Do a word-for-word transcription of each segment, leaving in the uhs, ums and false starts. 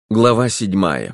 Глава седьмая.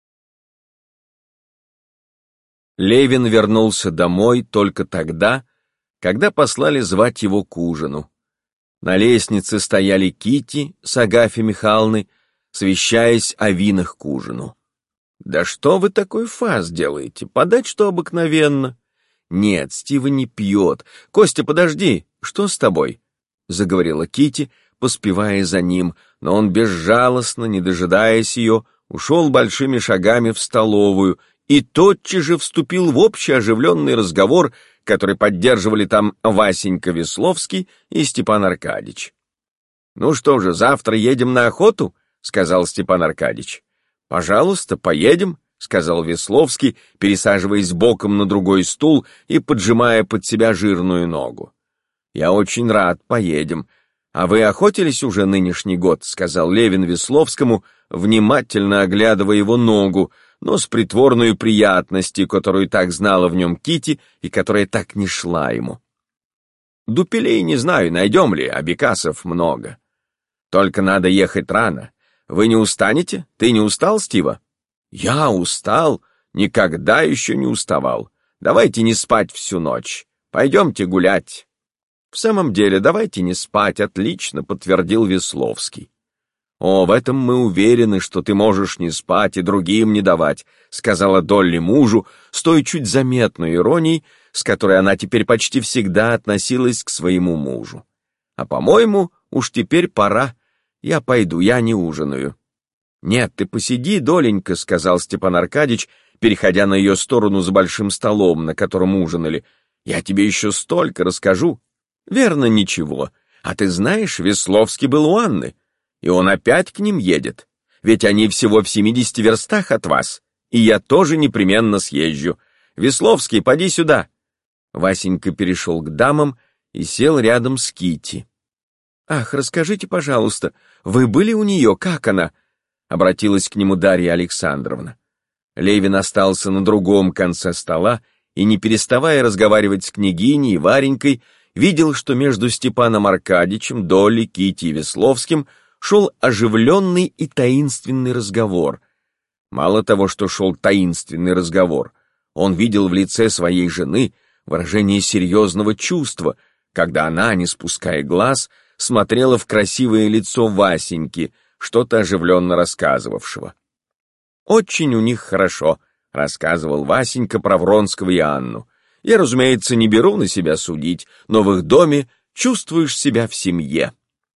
Левин вернулся домой только тогда, когда послали звать его к ужину. На лестнице стояли Кити с Агафьей Михайловной, совещаясь о винах к ужину. «Да что вы такой фас делаете? Подать что обыкновенно?» «Нет, Стива не пьет. Костя, подожди, что с тобой?» — заговорила Кити, поспевая за ним, но он безжалостно, не дожидаясь ее, ушел большими шагами в столовую и тотчас же вступил в общий оживленный разговор, который поддерживали там Васенька Весловский и Степан Аркадьич. «Ну что же, завтра едем на охоту?» — сказал Степан Аркадьич. «Пожалуйста, поедем», — сказал Весловский, пересаживаясь боком на другой стул и поджимая под себя жирную ногу. «Я очень рад, поедем. А вы охотились уже нынешний год?» — сказал Левин Весловскому, внимательно оглядывая его ногу, но с притворной приятностью, которую так знала в нем Кити и которая так не шла ему. «Дупелей не знаю, найдем ли, а бекасов много. Только надо ехать рано. Вы не устанете? Ты не устал, Стива?» «Я устал? Никогда еще не уставал. Давайте не спать всю ночь. Пойдемте гулять». «В самом деле, давайте не спать, отлично», — подтвердил Весловский. «О, в этом мы уверены, что ты можешь не спать и другим не давать», — сказала Долли мужу с той чуть заметной иронией, с которой она теперь почти всегда относилась к своему мужу. «А, по-моему, уж теперь пора. Я пойду, я не ужинаю». «Нет, ты посиди, Доленька», — сказал Степан Аркадьич, переходя на ее сторону за большим столом, на котором ужинали. «Я тебе еще столько расскажу». «Верно, ничего. А ты знаешь, Весловский был у Анны, и он опять к ним едет. Ведь они всего в семидесяти верстах от вас, и я тоже непременно съезжу. Весловский, поди сюда». Васенька перешел к дамам и сел рядом с Кити. «Ах, расскажите, пожалуйста, вы были у нее, как она?» — обратилась к нему Дарья Александровна. Левин остался на другом конце стола и, не переставая разговаривать с княгиней и Варенькой, видел, что между Степаном Аркадьичем, Долей, Кити и Весловским шел оживленный и таинственный разговор. Мало того, что шел таинственный разговор, он видел в лице своей жены выражение серьезного чувства, когда она, не спуская глаз, смотрела в красивое лицо Васеньки, что-то оживленно рассказывавшего. «Очень у них хорошо», — рассказывал Васенька про Вронского и Анну. «Я, разумеется, не беру на себя судить, но в их доме чувствуешь себя в семье».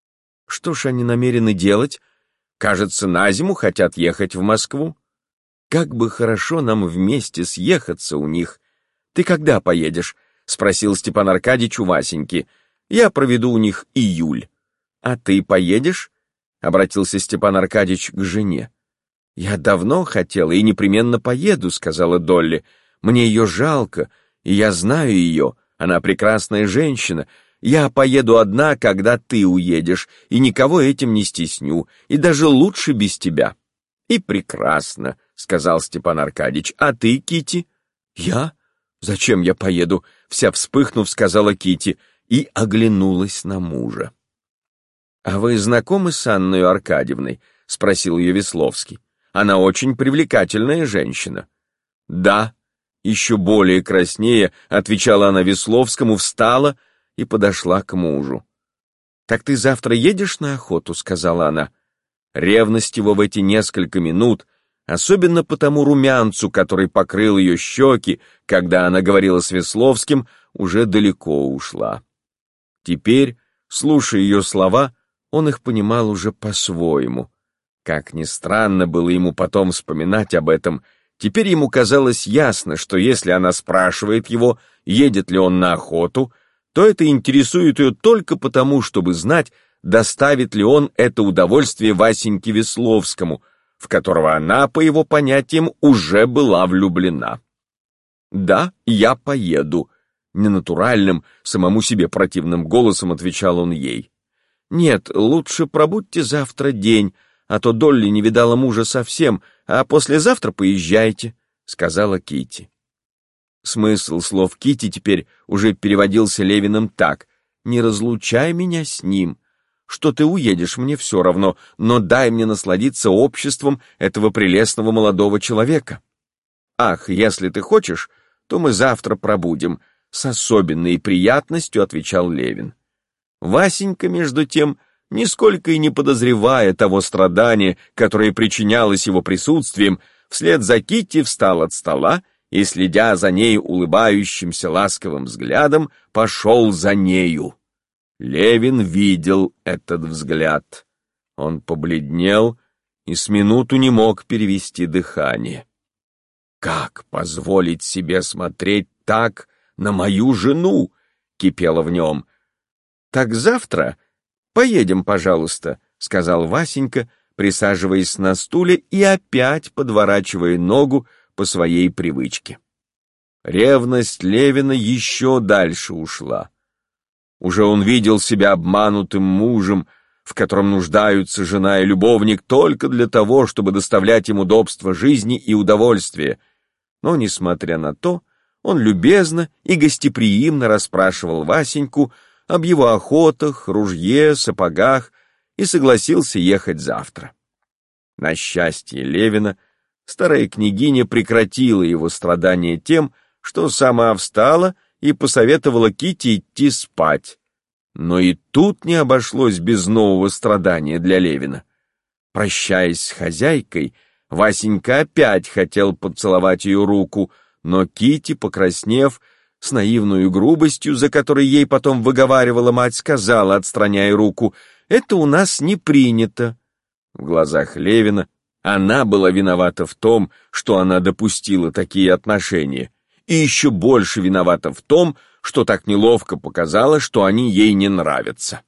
«Что ж они намерены делать? Кажется, на зиму хотят ехать в Москву. Как бы хорошо нам вместе съехаться у них. Ты когда поедешь?» — спросил Степан Аркадьич у Васеньки. «Я проведу у них июль». «А ты поедешь?» — обратился Степан Аркадьич к жене. «Я давно хотела и непременно поеду», — сказала Долли. «Мне ее жалко, и я знаю ее, она прекрасная женщина. Я поеду одна, когда ты уедешь, и никого этим не стесню, и даже лучше без тебя». «И прекрасно», — сказал Степан Аркадьич. «А ты, Кити?» «Я? Зачем я поеду?» — вся вспыхнув, сказала Кити и оглянулась на мужа. «А вы знакомы с Анной Аркадьевной?» — спросил ее Весловский. «Она очень привлекательная женщина». «Да», — еще более краснея отвечала она Весловскому, встала и подошла к мужу. «Так ты завтра едешь на охоту?» — сказала она. Ревность его в эти несколько минут, особенно по тому румянцу, который покрыл ее щеки, когда она говорила с Весловским, уже далеко ушла. Теперь, слушая ее слова, он их понимал уже по-своему. Как ни странно было ему потом вспоминать об этом, теперь ему казалось ясно, что если она спрашивает его, едет ли он на охоту, то это интересует ее только потому, чтобы знать, доставит ли он это удовольствие Васеньке Весловскому, в которого она, по его понятиям, уже была влюблена. «Да, я поеду», — ненатуральным, самому себе противным голосом отвечал он ей. «Нет, лучше пробудьте завтра день, а то Долли не видала мужа совсем, а послезавтра поезжайте», — сказала Кити. Смысл слов Кити теперь уже переводился Левиным так: «Не разлучай меня с ним». что ты уедешь, мне все равно, но дай мне насладиться обществом этого прелестного молодого человека. Ах, если ты хочешь, то мы завтра пробудем, с особенной приятностью отвечал Левин. Васенька, между тем, нисколько и не подозревая того страдания, которое причинялось его присутствием, вслед за Китти встал от стола и, следя за ней улыбающимся ласковым взглядом, пошел за нею. Левин видел этот взгляд. Он побледнел и с минуту не мог перевести дыхание. «Как позволить себе смотреть так на мою жену?» — кипело в нем. «Так завтра поедем, пожалуйста», — сказал Васенька, присаживаясь на стуле и опять подворачивая ногу по своей привычке. Ревность Левина еще дальше ушла. Уже он видел себя обманутым мужем, в котором нуждаются жена и любовник только для того, чтобы доставлять им удобство жизни и удовольствие. Но, несмотря на то, он любезно и гостеприимно расспрашивал Васеньку об его охотах, ружье, сапогах и согласился ехать завтра. На счастье Левина, старая княгиня прекратила его страдания тем, что сама встала и посоветовала Кити идти спать. Но и тут не обошлось без нового страдания для Левина. Прощаясь с хозяйкой, Васенька опять хотел поцеловать ее руку, но Кити, покраснев, с наивной грубостью, за которой ей потом выговаривала мать, сказала, отстраняя руку: «Это у нас не принято». В глазах Левина она была виновата в том, что она допустила такие отношения, и еще больше виновата в том, что так неловко показала, что они ей не нравятся.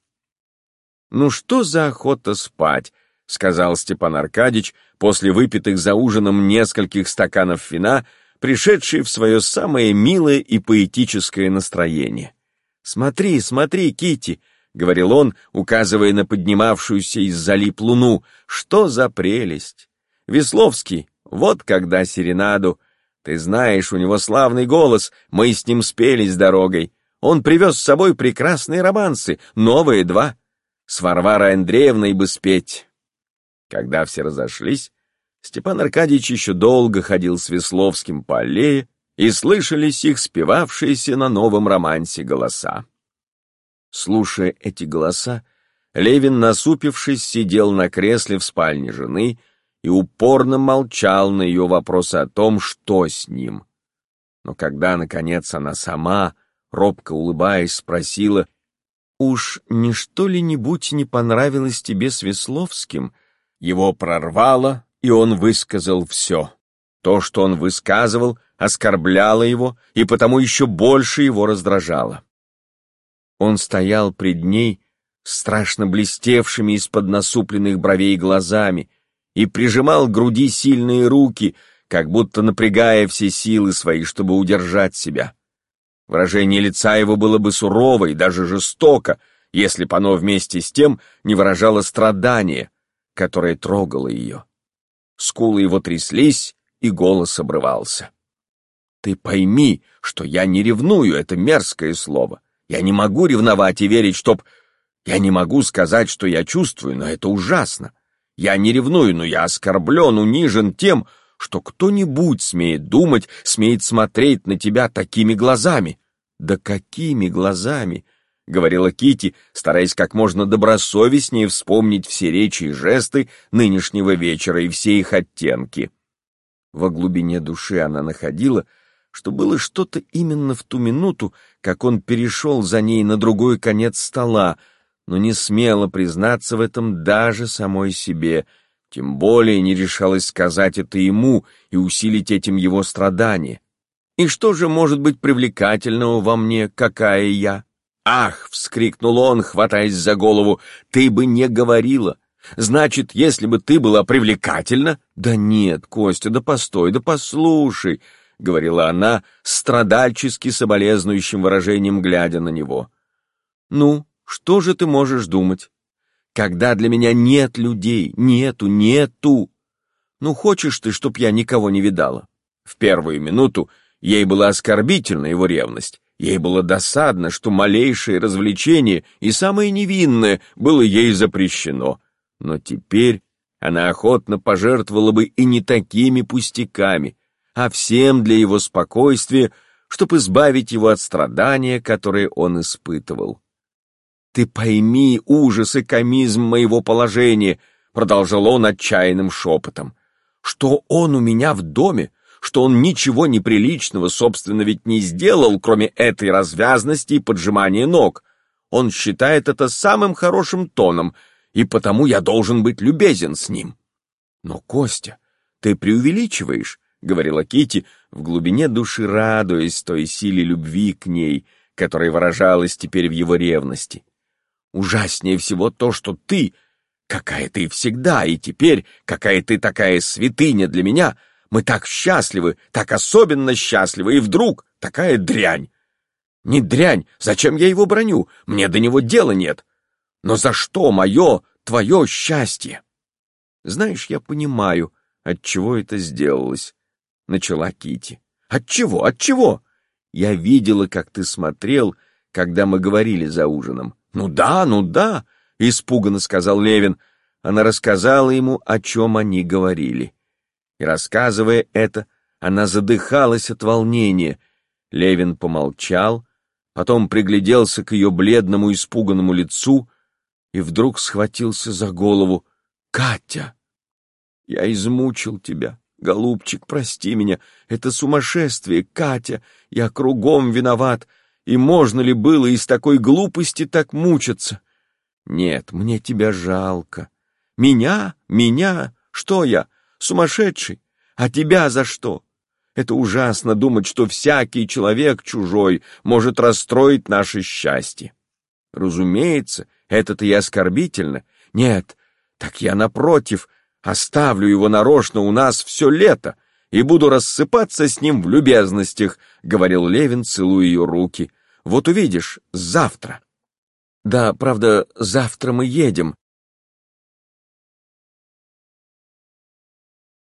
«Ну что за охота спать?» — сказал Степан Аркадьич после выпитых за ужином нескольких стаканов вина, пришедший в свое самое милое и поэтическое настроение. «Смотри, смотри, Кити», — говорил он, указывая на поднимавшуюся из-за лип луну, — «что за прелесть! Весловский, вот когда серенаду. Ты знаешь, у него славный голос, мы с ним спелись дорогой. Он привез с собой прекрасные романсы, новые два. С Варварой Андреевной бы спеть». Когда все разошлись, Степан Аркадьич еще долго ходил с Весловским по аллее, и слышались их спевавшиеся на новом романсе голоса. Слушая эти голоса, Левин, насупившись, сидел на кресле в спальне жены и упорно молчал на ее вопросы о том, что с ним. Но когда, наконец, она сама, робко улыбаясь, спросила: «Уж ничто ли-нибудь не понравилось тебе с Весловским?» Его прорвало, и он высказал все. То, что он высказывал, оскорбляло его, и потому еще больше его раздражало. Он стоял пред ней страшно блестевшими из-под насупленных бровей глазами и прижимал к груди сильные руки, как будто напрягая все силы свои, чтобы удержать себя. Выражение лица его было бы сурово и даже жестоко, если бы оно вместе с тем не выражало страдание, которое трогало ее. Скулы его тряслись, и голос обрывался. «Ты пойми, что я не ревную, это мерзкое слово. Я не могу ревновать и верить, чтоб... Я не могу сказать, что я чувствую, но это ужасно. Я не ревную, но я оскорблен, унижен тем, что кто-нибудь смеет думать, смеет смотреть на тебя такими глазами». «Да какими глазами?» — говорила Кити, стараясь как можно добросовестнее вспомнить все речи и жесты нынешнего вечера и все их оттенки. Во глубине души она находила, что было что-то именно в ту минуту, как он перешел за ней на другой конец стола, но не смела признаться в этом даже самой себе, тем более не решалась сказать это ему и усилить этим его страдания. «И что же может быть привлекательного во мне, какая я?» «Ах!» — вскрикнул он, хватаясь за голову, — «ты бы не говорила! Значит, если бы ты была привлекательна...» «Да нет, Костя, да постой, да послушай!» — говорила она, страдальчески соболезнующим выражением глядя на него. «Ну, что же ты можешь думать? Когда для меня нет людей, нету, нету! Ну, хочешь ты, чтоб я никого не видала?» В первую минуту ей была оскорбительна его ревность, Ей было досадно, что малейшее развлечение и самое невинное было ей запрещено. Но теперь она охотно пожертвовала бы и не такими пустяками, а всем для его спокойствия, чтобы избавить его от страдания, которые он испытывал. «Ты пойми ужас и комизм моего положения», — продолжал он отчаянным шепотом, «что он у меня в доме, что он ничего неприличного, собственно, ведь не сделал, кроме этой развязности и поджимания ног. Он считает это самым хорошим тоном, и потому я должен быть любезен с ним». «Но, Костя, ты преувеличиваешь», — говорила Кити, в глубине души радуясь той силе любви к ней, которая выражалась теперь в его ревности. «Ужаснее всего то, что ты, какая ты всегда, и теперь, какая ты такая святыня для меня, мы так счастливы, так особенно счастливы, и вдруг такая дрянь. Не дрянь, зачем я его браню, мне до него дела нет. Но за что мое, твое счастье?» «Знаешь, я понимаю, отчего это сделалось», — начала Кити. «Отчего, отчего? Я видела, как ты смотрел, когда мы говорили за ужином». «Ну да, ну да», — испуганно сказал Левин. Она рассказала ему, о чем они говорили. И, рассказывая это, она задыхалась от волнения. Левин помолчал, потом пригляделся к ее бледному, испуганному лицу и вдруг схватился за голову. «Катя, я измучил тебя. Голубчик, прости меня. Это сумасшествие, Катя. Я кругом виноват. И можно ли было из такой глупости так мучиться? Нет, мне тебя жалко. Меня? Меня? Что я? Сумасшедший? А тебя за что? Это ужасно думать, что всякий человек чужой может расстроить наше счастье. Разумеется, это-то и оскорбительно. Нет, так я, напротив, оставлю его нарочно у нас все лето и буду рассыпаться с ним в любезностях, — говорил Левин, целуя ее руки. Вот увидишь, завтра. Да, правда, завтра мы едем.